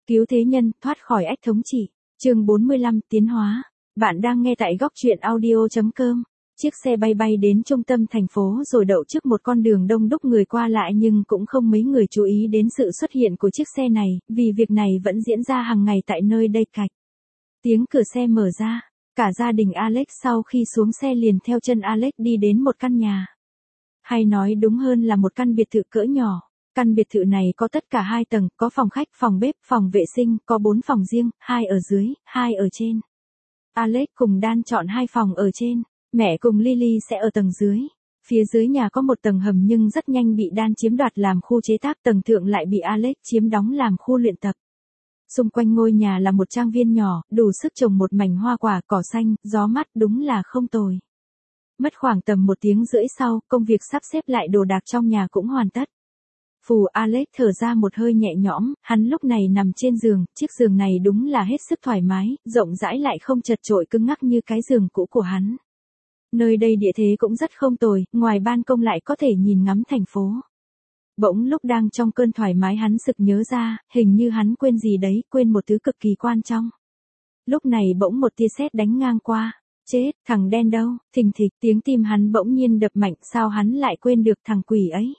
Cứu thế nhân, thoát khỏi ách thống trị. Chương 45, tiến hóa. Bạn đang nghe tại góc truyện audio.com. Chiếc xe bay bay đến trung tâm thành phố rồi đậu trước một con đường đông đúc người qua lại, nhưng cũng không mấy người chú ý đến sự xuất hiện của chiếc xe này, vì việc này vẫn diễn ra hàng ngày tại nơi đây. Cạch. Tiếng cửa xe mở ra. Cả gia đình Alex sau khi xuống xe liền theo chân Alex đi đến một căn nhà. Hay nói đúng hơn là một căn biệt thự cỡ nhỏ. Căn biệt thự này có tất cả 2 tầng, có phòng khách, phòng bếp, phòng vệ sinh, có 4 phòng riêng, 2 ở dưới, 2 ở trên. Alex cùng Dan chọn 2 phòng ở trên, mẹ cùng Lily sẽ ở tầng dưới. Phía dưới nhà có một tầng hầm nhưng rất nhanh bị Dan chiếm đoạt làm khu chế tác, tầng thượng lại bị Alex chiếm đóng làm khu luyện tập. Xung quanh ngôi nhà là một trang viên nhỏ, đủ sức trồng một mảnh hoa quả, cỏ xanh, gió mát, đúng là không tồi. Mất khoảng tầm 1 tiếng rưỡi sau, công việc sắp xếp lại đồ đạc trong nhà cũng hoàn tất. Phù Alex thở ra một hơi nhẹ nhõm, hắn lúc này nằm trên giường, chiếc giường này đúng là hết sức thoải mái, rộng rãi lại không chật chội cứng ngắc như cái giường cũ của hắn. Nơi đây địa thế cũng rất không tồi, ngoài ban công lại có thể nhìn ngắm thành phố. Bỗng lúc đang trong cơn thoải mái hắn sực nhớ ra, hình như hắn quên gì đấy, quên một thứ cực kỳ quan trọng. Lúc này bỗng một tia sét đánh ngang qua. Chết, thằng đen đâu? Thình thịch, tiếng tim hắn bỗng nhiên đập mạnh, sao hắn lại quên được thằng quỷ ấy?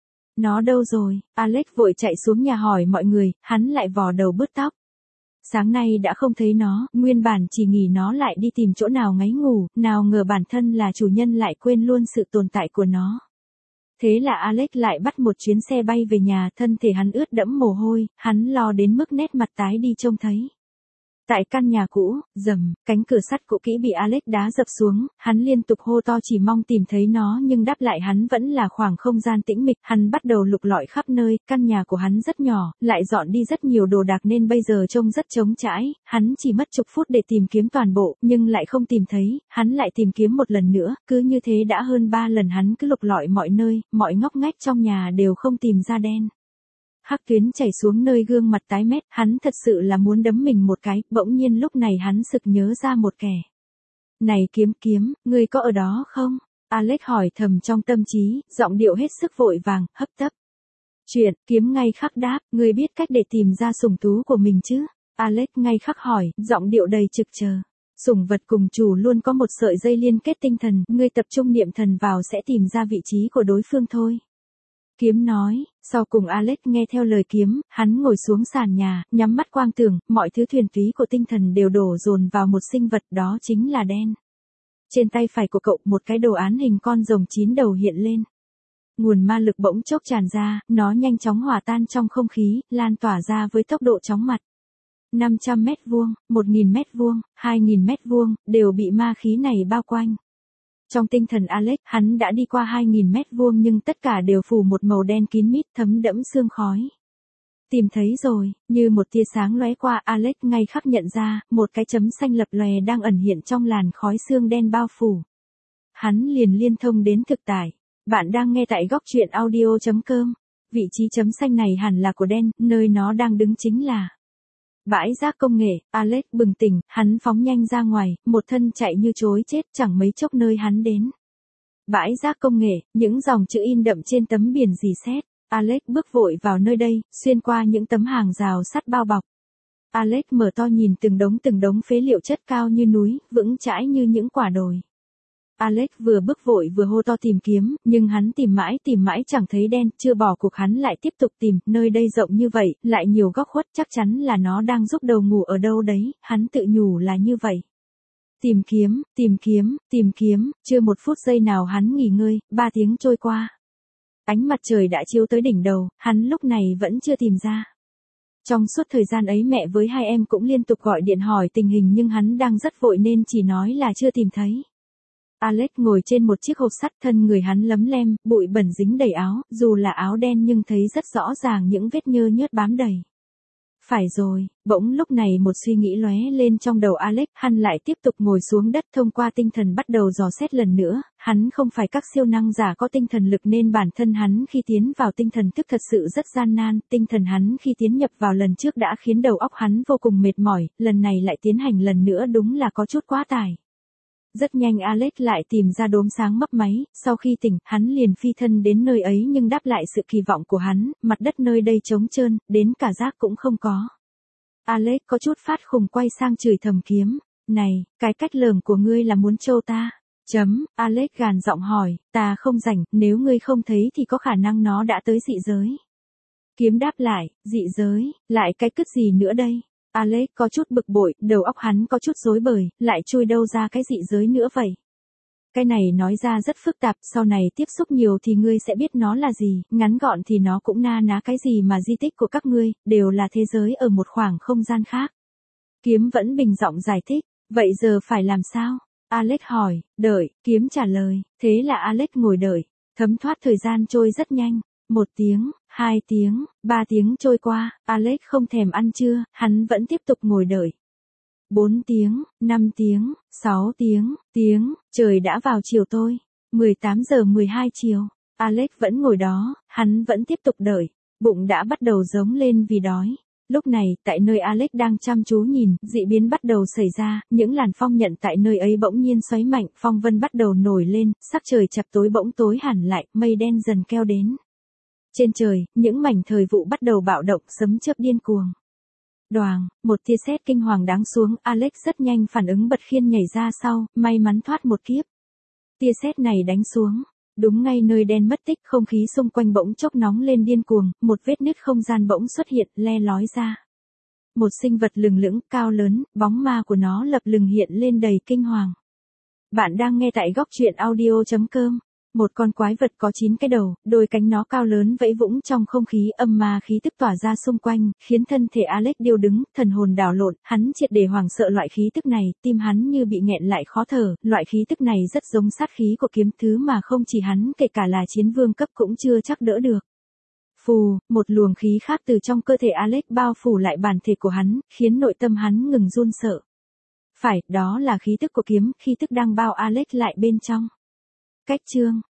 Nó đâu rồi? Alex vội chạy xuống nhà hỏi mọi người, hắn lại vò đầu bứt tóc. Sáng nay đã không thấy nó, nguyên bản chỉ nghĩ nó lại đi tìm chỗ nào ngáy ngủ, nào ngờ bản thân là chủ nhân lại quên luôn sự tồn tại của nó. Thế là Alex lại bắt một chuyến xe bay về nhà, thân thể hắn ướt đẫm mồ hôi, hắn lo đến mức nét mặt tái đi trông thấy. Tại căn nhà cũ, rầm, cánh cửa sắt cũ kỹ bị Alex đá dập xuống, hắn liên tục hô to chỉ mong tìm thấy nó, nhưng đáp lại hắn vẫn là khoảng không gian tĩnh mịch. Hắn bắt đầu lục lọi khắp nơi, căn nhà của hắn rất nhỏ, lại dọn đi rất nhiều đồ đạc nên bây giờ trông rất trống trải. Hắn chỉ mất chục phút để tìm kiếm toàn bộ, nhưng lại không tìm thấy. Hắn lại tìm kiếm một lần nữa, cứ như thế đã hơn 3 lần hắn cứ lục lọi mọi nơi, mọi ngóc ngách trong nhà đều không tìm ra đen. Hắc tuyến chảy xuống nơi gương mặt tái mét, hắn thật sự là muốn đấm mình một cái, bỗng nhiên lúc này hắn sực nhớ ra một kẻ. Này Kiếm Kiếm, ngươi có ở đó không? Alex hỏi thầm trong tâm trí, giọng điệu hết sức vội vàng, hấp tấp. Chuyện, Kiếm ngay khắc đáp, ngươi biết cách để tìm ra sủng thú của mình chứ? Alex ngay khắc hỏi, giọng điệu đầy trực chờ. Sủng vật cùng chủ luôn có một sợi dây liên kết tinh thần, ngươi tập trung niệm thần vào sẽ tìm ra vị trí của đối phương thôi. Kiếm nói, sau cùng Alex nghe theo lời Kiếm, hắn ngồi xuống sàn nhà, nhắm mắt quang tưởng, mọi thứ thuyền túy của tinh thần đều đổ dồn vào một sinh vật, đó chính là đen. Trên tay phải của cậu, một cái đồ án hình con rồng 9 đầu hiện lên. Nguồn ma lực bỗng chốc tràn ra, nó nhanh chóng hòa tan trong không khí, lan tỏa ra với tốc độ chóng mặt. 500 mét vuông, 1000 mét vuông, 2000 mét vuông, đều bị ma khí này bao quanh. Trong tinh thần Alex, hắn đã đi qua 2000 mét vuông nhưng tất cả đều phủ một màu đen kín mít thấm đẫm sương khói. Tìm thấy rồi, như một tia sáng lóe qua, Alex ngay khắc nhận ra, một cái chấm xanh lập lòe đang ẩn hiện trong làn khói sương đen bao phủ. Hắn liền liên thông đến thực tại. Bạn đang nghe tại góc truyện audio.com. Vị trí chấm xanh này hẳn là của đen, nơi nó đang đứng chính là bãi rác công nghệ. Alex bừng tỉnh, hắn phóng nhanh ra ngoài, một thân chạy như trối chết, chẳng mấy chốc nơi hắn đến. Bãi rác công nghệ, những dòng chữ in đậm trên tấm biển rỉ sét. Alex bước vội vào nơi đây, xuyên qua những tấm hàng rào sắt bao bọc. Alex mở to nhìn từng đống phế liệu chất cao như núi, vững chãi như những quả đồi. Alex vừa bước vội vừa hô to tìm kiếm, nhưng hắn tìm mãi chẳng thấy đen, chưa bỏ cuộc hắn lại tiếp tục tìm, nơi đây rộng như vậy, lại nhiều góc khuất, chắc chắn là nó đang giúp đầu ngủ ở đâu đấy, hắn tự nhủ là như vậy. Tìm kiếm, chưa 1 phút giây nào hắn nghỉ ngơi, 3 tiếng trôi qua. Ánh mặt trời đã chiếu tới đỉnh đầu, hắn lúc này vẫn chưa tìm ra. Trong suốt thời gian ấy mẹ với 2 em cũng liên tục gọi điện hỏi tình hình nhưng hắn đang rất vội nên chỉ nói là chưa tìm thấy. Alex ngồi trên một chiếc hộp sắt, thân người hắn lấm lem, bụi bẩn dính đầy áo, dù là áo đen nhưng thấy rất rõ ràng những vết nhơ nhớt bám đầy. Phải rồi, bỗng lúc này một suy nghĩ lóe lên trong đầu Alex, hắn lại tiếp tục ngồi xuống đất thông qua tinh thần bắt đầu dò xét lần nữa, hắn không phải các siêu năng giả có tinh thần lực nên bản thân hắn khi tiến vào tinh thần thức thật sự rất gian nan, tinh thần hắn khi tiến nhập vào lần trước đã khiến đầu óc hắn vô cùng mệt mỏi, lần này lại tiến hành lần nữa đúng là có chút quá tải. Rất nhanh Alex lại tìm ra đốm sáng mấp máy, sau khi tỉnh, hắn liền phi thân đến nơi ấy nhưng đáp lại sự kỳ vọng của hắn, mặt đất nơi đây trống trơn, đến cả rác cũng không có. Alex có chút phát khùng quay sang chửi thầm kiếm. Này, cái cách lởm của ngươi là muốn trâu ta. Alex gàn giọng hỏi, ta không rảnh, nếu ngươi không thấy thì có khả năng nó đã tới dị giới. Kiếm đáp lại, dị giới, lại cái cứt gì nữa đây? Alex có chút bực bội, đầu óc hắn có chút rối bời, lại chui đâu ra cái dị giới nữa vậy? Cái này nói ra rất phức tạp, sau này tiếp xúc nhiều thì ngươi sẽ biết nó là gì, ngắn gọn thì nó cũng na ná cái gì mà di tích của các ngươi, đều là thế giới ở một khoảng không gian khác. Kiếm vẫn bình giọng giải thích, vậy giờ phải làm sao? Alex hỏi, đợi, kiếm trả lời, thế là Alex ngồi đợi, thấm thoát thời gian trôi rất nhanh. 1 tiếng, 2 tiếng, 3 tiếng trôi qua, Alex không thèm ăn trưa, hắn vẫn tiếp tục ngồi đợi. 4 tiếng, 5 tiếng, 6 tiếng, trời đã vào chiều tôi. 18 giờ 12 chiều, Alex vẫn ngồi đó, hắn vẫn tiếp tục đợi, bụng đã bắt đầu giống lên vì đói. Lúc này, tại nơi Alex đang chăm chú nhìn, dị biến bắt đầu xảy ra, những làn phong nhận tại nơi ấy bỗng nhiên xoáy mạnh, phong vân bắt đầu nổi lên, sắc trời chập tối bỗng tối hẳn lại, mây đen dần keo đến. Trên trời, những mảnh thời vụ bắt đầu bạo động, sấm chớp điên cuồng. Đoàng, một tia sét kinh hoàng đáng xuống, Alex rất nhanh phản ứng bật khiên nhảy ra sau, may mắn thoát một kiếp. Tia sét này đánh xuống, đúng ngay nơi đen mất tích, không khí xung quanh bỗng chốc nóng lên điên cuồng, một vết nứt không gian bỗng xuất hiện, le lói ra. Một sinh vật lừng lững, cao lớn, bóng ma của nó lập lừng hiện lên đầy kinh hoàng. Bạn đang nghe tại góc truyện audio.com. Một con quái vật có 9 cái đầu, đôi cánh nó cao lớn vẫy vũng trong không khí, âm ma khí tức tỏa ra xung quanh, khiến thân thể Alex điêu đứng, thần hồn đảo lộn, hắn triệt để hoảng sợ loại khí tức này, tim hắn như bị nghẹn lại khó thở, loại khí tức này rất giống sát khí của kiếm, thứ mà không chỉ hắn kể cả là chiến vương cấp cũng chưa chắc đỡ được. Phù, một luồng khí khác từ trong cơ thể Alex bao phủ lại bản thể của hắn, khiến nội tâm hắn ngừng run sợ. Phải, đó là khí tức của kiếm, khí tức đang bao Alex lại bên trong. Cách chương